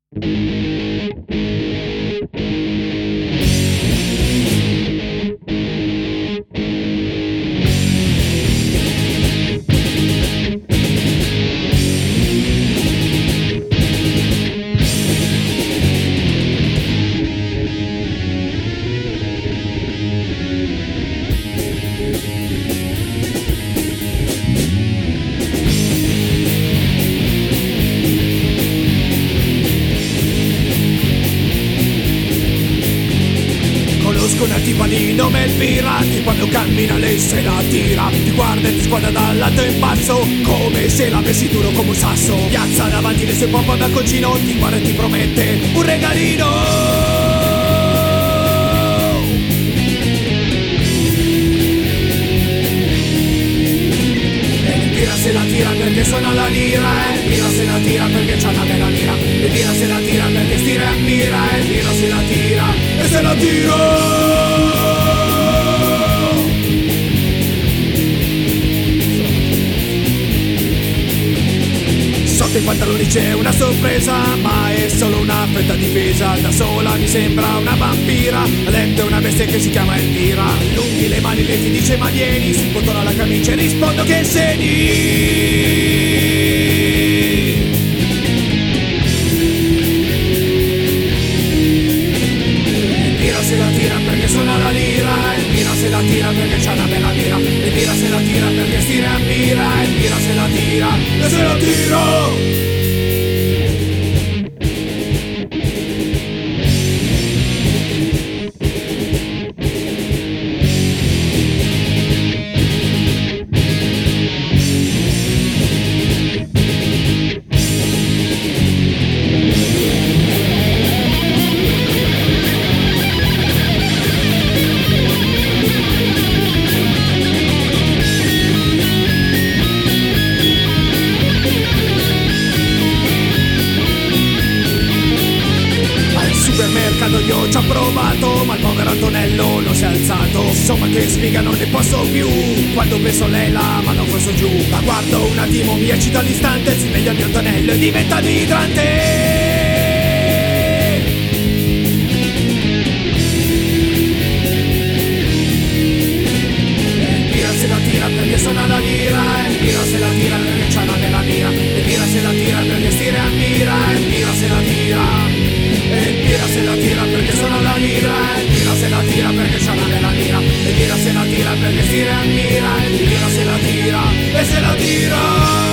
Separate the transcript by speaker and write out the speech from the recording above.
Speaker 1: Una tipa di nome Elvira che quando cammina lei se la tira, ti guarda e ti sguarda dal lato in basso come se l'avessi duro come un sasso. Piazza davanti le sue pompe a balconcino, ti guarda e ti promette un regalino. Elvira se la tira perché suona la lira, Elvira se la tira perché c'ha una bella lira, Elvira se la tira perché stira e ammira, Elvira se la tira e se la tira. Sotto i pantaloni c'è una sorpresa, ma è solo una fetta difesa. Da sola mi sembra una vampira, a letto è una bestia che si chiama Elvira. Allunghi le mani, lei ti dice ma vieni, si bottona la camicia e rispondo che segni. Se la tira perché suona la lira, Elvira se la tira perché c'ha una bella lira, Elvira se la tira perché stira e ammira, Elvira se la tira e se la tira. Io ci ho provato, ma il povero Antonello non si è alzato. Insomma che sfiga non ne posso più, quando penso a lei la mano forse giù. La guardo un attimo, mi eccita all'istante, si sveglia il mio Antonello e diventa idrante. Elvira se la tira perché suona la lira, Elvira se la tira perché c'ha una bella lira, Elvira se la tira perché stira e ammira, Elvira se la tira. Elvira se la tira perché suona la lira, Elvira se la tira perché c'ha una bella lira, Elvira se la tira perché stira e ammira, Elvira se la tira e se la tira.